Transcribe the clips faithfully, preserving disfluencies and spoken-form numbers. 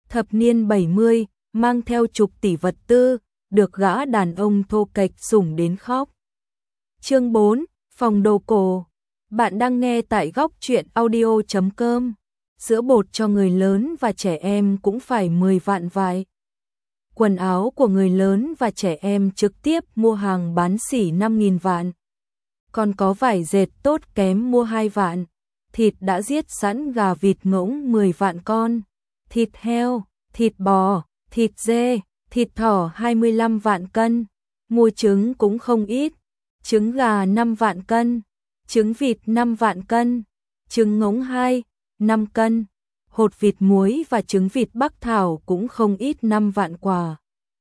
Thập niên bảy mươi, mang theo chục tỷ vật tư, được gã đàn ông thô kệch sủng đến khóc. Chương bốn, phòng đồ cổ. Bạn đang nghe tại góc truyện audio chấm com. Sữa bột cho người lớn và trẻ em cũng phải mười vạn vài. Quần áo của người lớn và trẻ em trực tiếp mua hàng bán xỉ năm nghìn vạn. Còn có vải dệt tốt kém mua hai vạn. Thịt đã giết sẵn gà vịt ngỗng mười vạn con. Thịt heo, thịt bò, thịt dê, thịt thỏ hai mươi lăm vạn cân. Mua trứng cũng không ít. Trứng gà năm vạn cân. Trứng vịt năm vạn cân. Trứng ngỗng hai, năm cân. Hột vịt muối và trứng vịt Bắc Thảo cũng không ít năm vạn quả.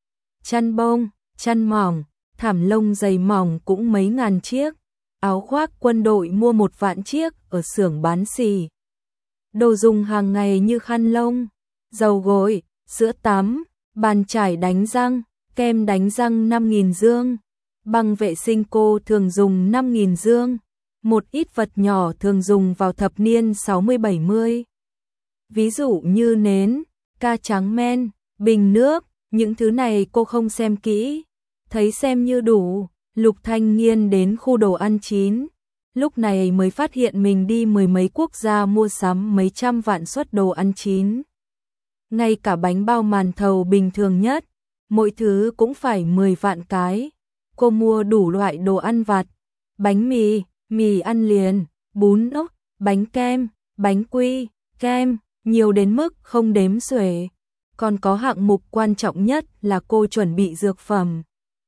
Chăn bông, chăn mỏng, thảm lông dày mỏng cũng mấy ngàn chiếc. Áo khoác quân đội mua một vạn chiếc ở xưởng bán xỉ. Đồ dùng hàng ngày như khăn lông, dầu gội, sữa tắm, bàn chải đánh răng, kem đánh răng năm nghìn dương. Băng vệ sinh cô thường dùng năm nghìn dương. Một ít vật nhỏ thường dùng vào thập niên sáu mươi bảy mươi. Ví dụ như nến, ca trắng men, bình nước, những thứ này cô không xem kỹ, thấy xem như đủ. Lục Thanh Nghiên đến khu đồ ăn chín, lúc này mới phát hiện mình đi mười mấy quốc gia mua sắm mấy trăm vạn suất đồ ăn chín. Ngay cả bánh bao màn thầu bình thường nhất, mỗi thứ cũng phải mười vạn cái. Cô mua đủ loại đồ ăn vặt, bánh mì, mì ăn liền, bún ốc, bánh kem, bánh quy, kem, nhiều đến mức không đếm xuể. Còn có hạng mục quan trọng nhất là cô chuẩn bị dược phẩm.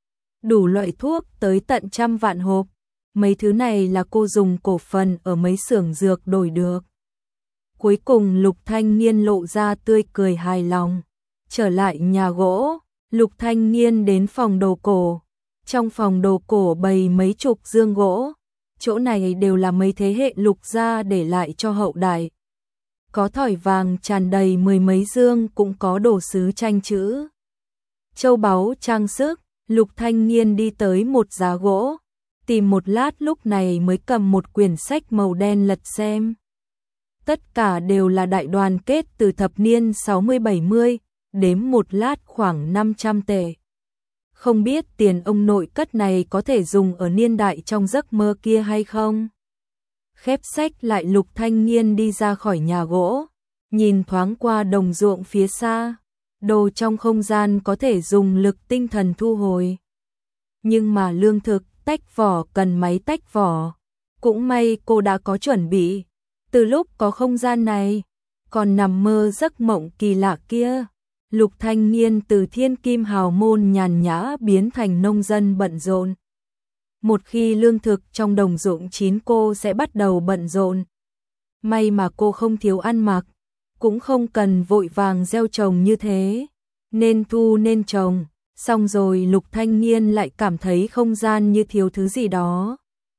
Đủ loại thuốc tới tận trăm vạn hộp. Mấy thứ này là cô dùng cổ phần ở mấy xưởng dược đổi được. Cuối cùng Lục Thanh Nghiên lộ ra tươi cười hài lòng. Trở lại nhà gỗ, Lục Thanh Nghiên đến phòng đồ cổ. Trong phòng đồ cổ bày mấy chục dương gỗ. Chỗ này đều là mấy thế hệ Lục gia để lại cho hậu đại. Có thỏi vàng tràn đầy mười mấy dương, cũng có đồ sứ tranh chữ, châu báu trang sức. Lục Thanh Nghiên đi tới một giá gỗ, tìm một lát lúc này mới cầm một quyển sách màu đen lật xem. Tất cả đều là đại đoàn kết từ thập niên sáu mươi bảy mươi, đếm một lát khoảng năm trăm tệ. Không biết tiền ông nội cất này có thể dùng ở niên đại trong giấc mơ kia hay không? Khép sách lại, Lục Thanh Nghiên đi ra khỏi nhà gỗ, nhìn thoáng qua đồng ruộng phía xa. Đồ trong không gian có thể dùng lực tinh thần thu hồi. Nhưng mà lương thực, tách vỏ cần máy tách vỏ. Cũng may cô đã có chuẩn bị. Từ lúc có không gian này, còn nằm mơ giấc mộng kỳ lạ kia. Lục Thanh Nghiên từ thiên kim hào môn nhàn nhã biến thành nông dân bận rộn. Một khi lương thực trong đồng ruộng chín cô sẽ bắt đầu bận rộn. May mà cô không thiếu ăn mặc. Cũng không cần vội vàng gieo trồng như thế, nên thu nên trồng, xong rồi Lục Thanh Nghiên lại cảm thấy không gian như thiếu thứ gì đó.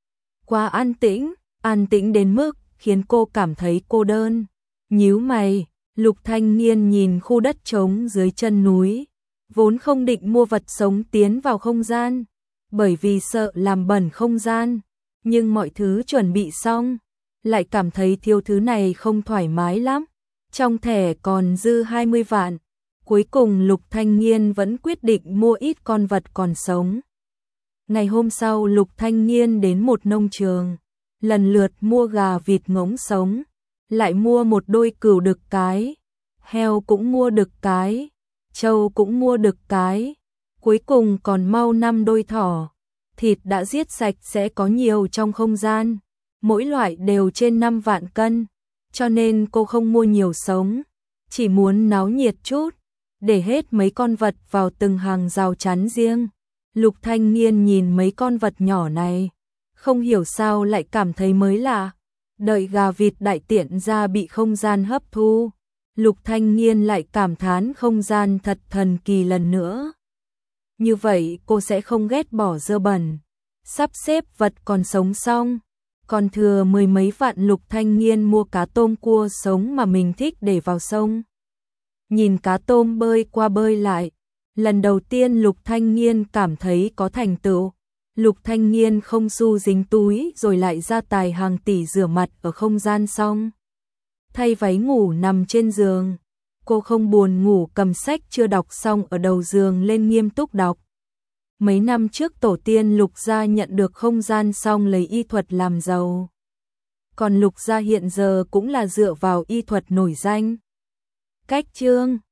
Quá an tĩnh, an tĩnh đến mức khiến cô cảm thấy cô đơn. Nhíu mày, Lục Thanh Nghiên nhìn khu đất trống dưới chân núi, vốn không định mua vật sống tiến vào không gian, bởi vì sợ làm bẩn không gian, nhưng mọi thứ chuẩn bị xong, lại cảm thấy thiếu thứ này không thoải mái lắm. Trong thẻ còn dư hai mươi vạn, cuối cùng Lục Thanh Nghiên vẫn quyết định mua ít con vật còn sống. Ngày hôm sau Lục Thanh Nghiên đến một nông trường, lần lượt mua gà vịt ngỗng sống, lại mua một đôi cừu đực cái, heo cũng mua đực cái, trâu cũng mua đực cái, cuối cùng còn mau năm đôi thỏ. Thịt đã giết sạch sẽ có nhiều trong không gian, mỗi loại đều trên năm vạn cân. Cho nên cô không mua nhiều sống, chỉ muốn náo nhiệt chút, để hết mấy con vật vào từng hàng rào chắn riêng. Lục Thanh Nghiên nhìn mấy con vật nhỏ này, không hiểu sao lại cảm thấy mới lạ. Đợi gà vịt đại tiện ra bị không gian hấp thu, Lục Thanh Nghiên lại cảm thán không gian thật thần kỳ lần nữa. Như vậy cô sẽ không ghét bỏ dơ bẩn. Sắp xếp vật còn sống xong, còn thừa mười mấy vạn. Lục Thanh Nghiên mua cá tôm cua sống mà mình thích để vào sông. Nhìn cá tôm bơi qua bơi lại, lần đầu tiên Lục Thanh Nghiên cảm thấy có thành tựu. Lục Thanh Nghiên không xu dính túi rồi lại ra tài hàng tỷ rửa mặt ở không gian xong. Thay váy ngủ nằm trên giường, Cô không buồn ngủ, cầm sách chưa đọc xong ở đầu giường lên nghiêm túc đọc. Mấy năm trước tổ tiên Lục gia nhận được không gian xong lấy y thuật làm giàu. Còn Lục gia hiện giờ cũng là dựa vào y thuật nổi danh. Cách chương